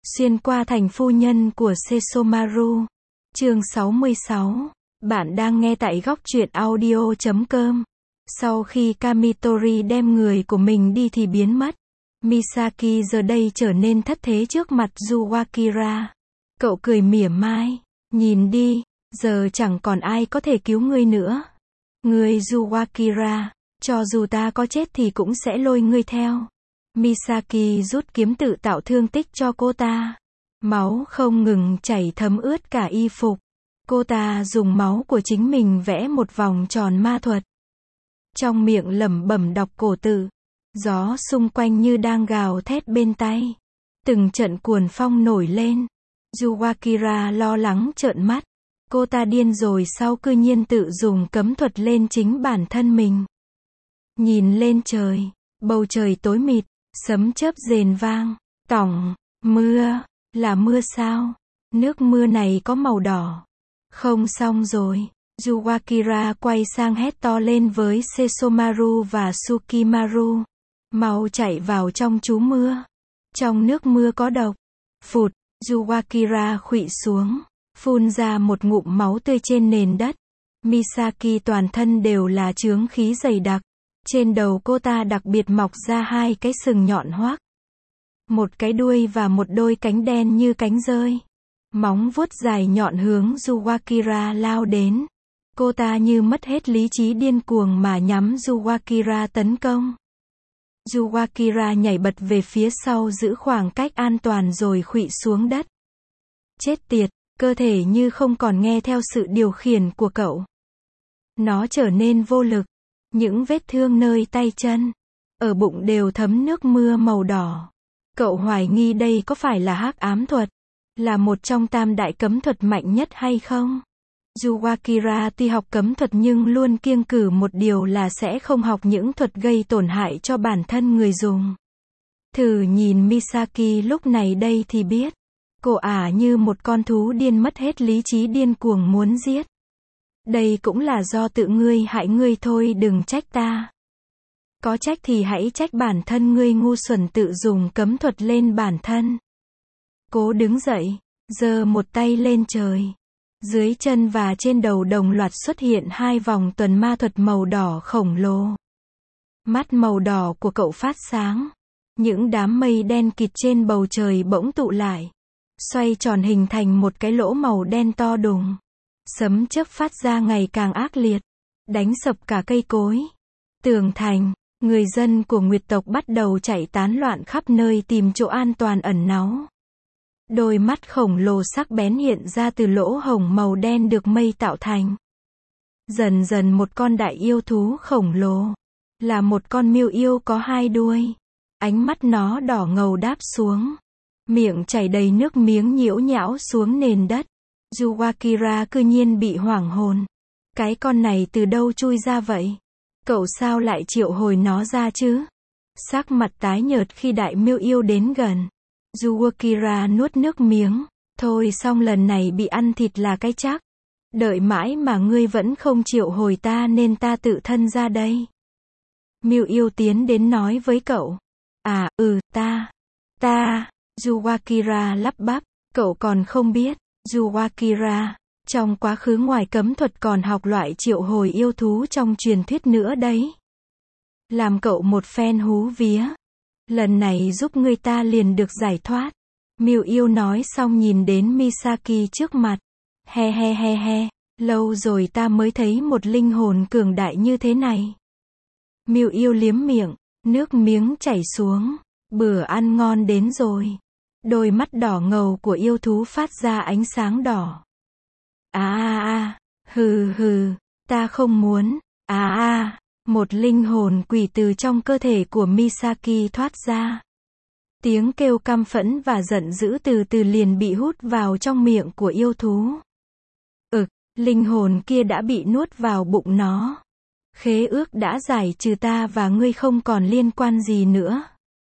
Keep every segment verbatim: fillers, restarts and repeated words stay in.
Xuyên qua thành phu nhân của Sesomaru. Chương sáu mươi sáu. Bạn đang nghe tại góc truyện audio chấm com. Sau khi Kamitori đem người của mình đi thì biến mất, Misaki giờ đây trở nên thất thế trước mặt Yuwakira. Cậu cười mỉa mai, nhìn đi, giờ chẳng còn ai có thể cứu ngươi nữa. Ngươi Yuwakira, cho dù ta có chết thì cũng sẽ lôi ngươi theo. Misaki rút kiếm tự tạo thương tích cho cô ta. Máu không ngừng chảy thấm ướt cả y phục. Cô ta dùng máu của chính mình vẽ một vòng tròn ma thuật. Trong miệng lẩm bẩm đọc cổ tự. Gió xung quanh như đang gào thét bên tai. Từng trận cuồng phong nổi lên. Yuwakira lo lắng trợn mắt. Cô ta điên rồi sao cư nhiên tự dùng cấm thuật lên chính bản thân mình. Nhìn lên trời, bầu trời tối mịt, sấm chớp rền vang, tỏng, mưa, là mưa sao? Nước mưa này có màu đỏ. Không xong rồi. Yuwakira quay sang hét to lên với Sesomaru và Sukimaru. Mau chạy vào trong trú mưa. Trong nước mưa có độc. Phụt, Yuwakira khuỵu xuống, phun ra một ngụm máu tươi trên nền đất. Misaki toàn thân đều là chướng khí dày đặc. Trên đầu cô ta đặc biệt mọc ra hai cái sừng nhọn hoác. Một cái đuôi và một đôi cánh đen như cánh dơi. Móng vuốt dài nhọn hướng Yuwakira lao đến. Cô ta như mất hết lý trí điên cuồng mà nhắm Yuwakira tấn công. Yuwakira nhảy bật về phía sau giữ khoảng cách an toàn rồi khuỵu xuống đất. Chết tiệt, cơ thể như không còn nghe theo sự điều khiển của cậu. Nó trở nên vô lực. Những vết thương nơi tay chân, ở bụng đều thấm nước mưa màu đỏ. Cậu hoài nghi đây có phải là hắc ám thuật, là một trong tam đại cấm thuật mạnh nhất hay không? Yuwakira tuy học cấm thuật nhưng luôn kiêng cử một điều là sẽ không học những thuật gây tổn hại cho bản thân người dùng. Thử nhìn Misaki lúc này đây thì biết. Cô ả như một con thú điên mất hết lý trí điên cuồng muốn giết. Đây cũng là do tự ngươi hại ngươi thôi, đừng trách ta. Có trách thì hãy trách bản thân ngươi ngu xuẩn tự dùng cấm thuật lên bản thân. Cố đứng dậy, giơ một tay lên trời. Dưới chân và trên đầu đồng loạt xuất hiện hai vòng tuần ma thuật màu đỏ khổng lồ. Mắt màu đỏ của cậu phát sáng. Những đám mây đen kịt trên bầu trời bỗng tụ lại. Xoay tròn hình thành một cái lỗ màu đen to đùng. Sấm chớp phát ra ngày càng ác liệt, đánh sập cả cây cối, tường thành. Người dân của Nguyệt tộc bắt đầu chạy tán loạn khắp nơi tìm chỗ an toàn ẩn náu. Đôi mắt khổng lồ sắc bén hiện ra từ lỗ hổng màu đen được mây tạo thành. Dần dần một con đại yêu thú khổng lồ, là một con miêu yêu có hai đuôi. Ánh mắt nó đỏ ngầu đáp xuống, miệng chảy đầy nước miếng nhiễu nhão xuống nền đất. Yuwakira cư nhiên bị hoảng hồn. Cái con này từ đâu chui ra vậy? Cậu sao lại triệu hồi nó ra chứ? Sắc mặt tái nhợt khi đại miêu yêu đến gần. Yuwakira nuốt nước miếng. Thôi xong, lần này bị ăn thịt là cái chắc. Đợi mãi mà ngươi vẫn không triệu hồi ta nên ta tự thân ra đây. Miêu yêu tiến đến nói với cậu. À, ừ, ta. Ta. Yuwakira lắp bắp. Cậu còn không biết. Yuwakira, trong quá khứ ngoài cấm thuật còn học loại triệu hồi yêu thú trong truyền thuyết nữa đấy. Làm cậu một phen hú vía. Lần này giúp ngươi ta liền được giải thoát. Miêu yêu nói xong nhìn đến Misaki trước mặt. He he he he, lâu rồi ta mới thấy một linh hồn cường đại như thế này. Miêu yêu liếm miệng, nước miếng chảy xuống. Bữa ăn ngon đến rồi. Đôi mắt đỏ ngầu của yêu thú phát ra ánh sáng đỏ. À à à, hừ hừ, ta không muốn. À à, một linh hồn quỷ từ trong cơ thể của Misaki thoát ra. Tiếng kêu căm phẫn và giận dữ từ từ liền bị hút vào trong miệng của yêu thú. Ực, linh hồn kia đã bị nuốt vào bụng nó. Khế ước đã giải trừ, ta và ngươi không còn liên quan gì nữa.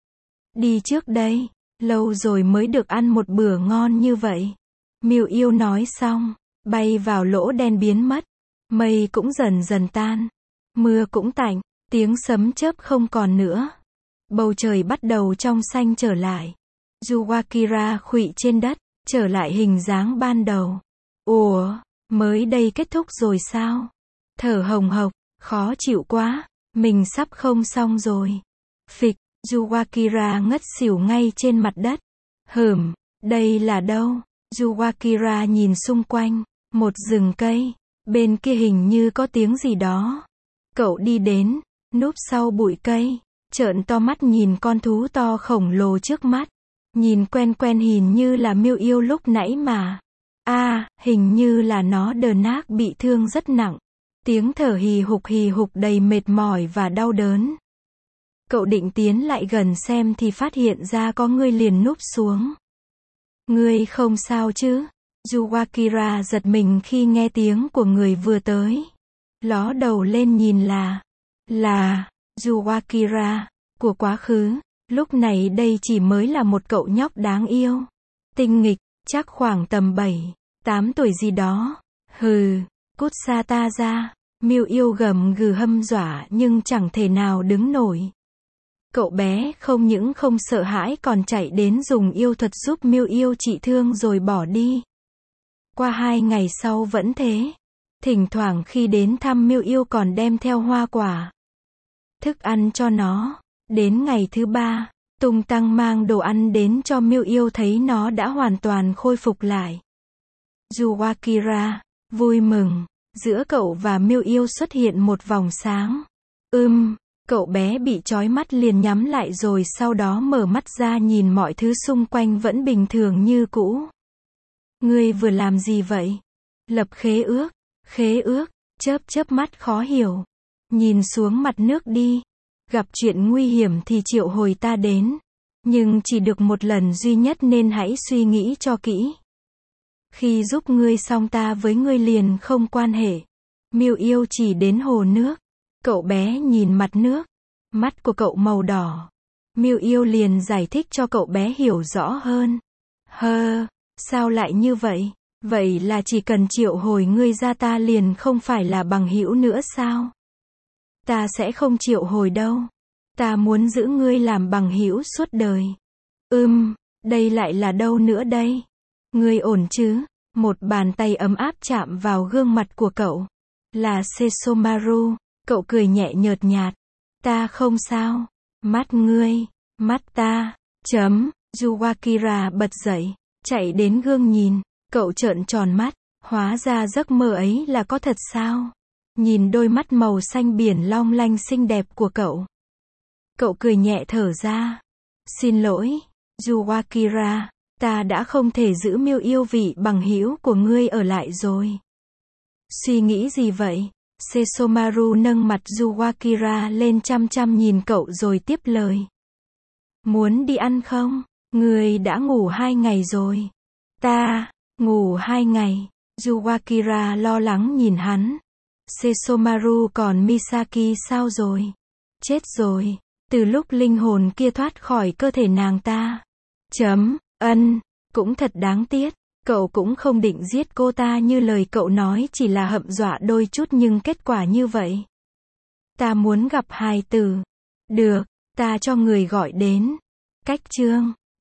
Đi trước đây. Lâu rồi mới được ăn một bữa ngon như vậy. Miêu yêu nói xong, bay vào lỗ đen biến mất. Mây cũng dần dần tan. Mưa cũng tạnh, tiếng sấm chớp không còn nữa. Bầu trời bắt đầu trong xanh trở lại. Yukira khuỵu trên đất, trở lại hình dáng ban đầu. Ủa, mới đây kết thúc rồi sao? Thở hồng hộc, khó chịu quá, mình sắp không xong rồi. Phịch, Yukira ngất xỉu ngay trên mặt đất. Hửm, đây là đâu? Yukira nhìn xung quanh, một rừng cây, bên kia hình như có tiếng gì đó. Cậu đi đến, núp sau bụi cây, trợn to mắt nhìn con thú to khổng lồ trước mắt. Nhìn quen quen hình như là Miêu Yêu lúc nãy mà. A, à, hình như là nó đờ nác bị thương rất nặng. Tiếng thở hì hục hì hục đầy mệt mỏi và đau đớn. Cậu định tiến lại gần xem thì phát hiện ra có người liền núp xuống. Ngươi không sao chứ? Yukira giật mình khi nghe tiếng của người vừa tới. Ló đầu lên nhìn là, là, Yukira, của quá khứ. Lúc này đây chỉ mới là một cậu nhóc đáng yêu. Tinh nghịch, chắc khoảng tầm bảy, tám tuổi gì đó. Hừ, cút xa ta ra. Miêu Yêu gầm gừ hăm dọa nhưng chẳng thể nào đứng nổi. Cậu bé không những không sợ hãi còn chạy đến dùng yêu thuật giúp Miêu Yêu trị thương rồi bỏ đi. Qua hai ngày sau vẫn thế. Thỉnh thoảng khi đến thăm Miêu Yêu còn đem theo hoa quả, thức ăn cho nó. Đến ngày thứ ba, tung tăng mang đồ ăn đến cho Miêu Yêu thấy nó đã hoàn toàn khôi phục lại. Yukira, vui mừng, giữa cậu và Miêu Yêu xuất hiện một vòng sáng. Ưm, cậu bé bị chói mắt liền nhắm lại rồi sau đó mở mắt ra nhìn mọi thứ xung quanh vẫn bình thường như cũ. Ngươi vừa làm gì vậy? Lập khế ước, khế ước, chớp chớp mắt khó hiểu. Nhìn xuống mặt nước đi. Gặp chuyện nguy hiểm thì triệu hồi ta đến. Nhưng chỉ được một lần duy nhất nên hãy suy nghĩ cho kỹ. Khi giúp ngươi xong ta với ngươi liền không quan hệ. Miêu Yêu chỉ đến hồ nước. Cậu bé nhìn mặt nước. Mắt của cậu màu đỏ. Miêu Yêu liền giải thích cho cậu bé hiểu rõ hơn. Hơ, sao lại như vậy? Vậy là chỉ cần triệu hồi ngươi ra ta liền không phải là bằng hữu nữa sao? Ta sẽ không triệu hồi đâu. Ta muốn giữ ngươi làm bằng hữu suốt đời. Ừm, đây lại là đâu nữa đây? Ngươi ổn chứ? Một bàn tay ấm áp chạm vào gương mặt của cậu. Là Sesomaru. Cậu cười nhẹ nhợt nhạt. Ta không sao. Mắt ngươi, mắt ta. Chấm. Yukira bật dậy, chạy đến gương nhìn. Cậu trợn tròn mắt. Hóa ra giấc mơ ấy là có thật sao? Nhìn đôi mắt màu xanh biển long lanh xinh đẹp của cậu. Cậu cười nhẹ thở ra. Xin lỗi, Yukira, ta đã không thể giữ Miêu Yêu vị bằng hữu của ngươi ở lại rồi. Suy nghĩ gì vậy? Sesomaru nâng mặt Yukira lên chăm chăm nhìn cậu rồi tiếp lời. Muốn đi ăn không? Ngươi đã ngủ hai ngày rồi. Ta, ngủ hai ngày. Yukira lo lắng nhìn hắn. Sesomaru còn Misaki sao rồi? Chết rồi. Từ lúc linh hồn kia thoát khỏi cơ thể nàng ta. Chấm, ân, cũng thật đáng tiếc. Cậu cũng không định giết cô ta như lời cậu nói chỉ là hậm dọa đôi chút nhưng kết quả như vậy. Ta muốn gặp hài tử. Được, ta cho người gọi đến. Cách chương.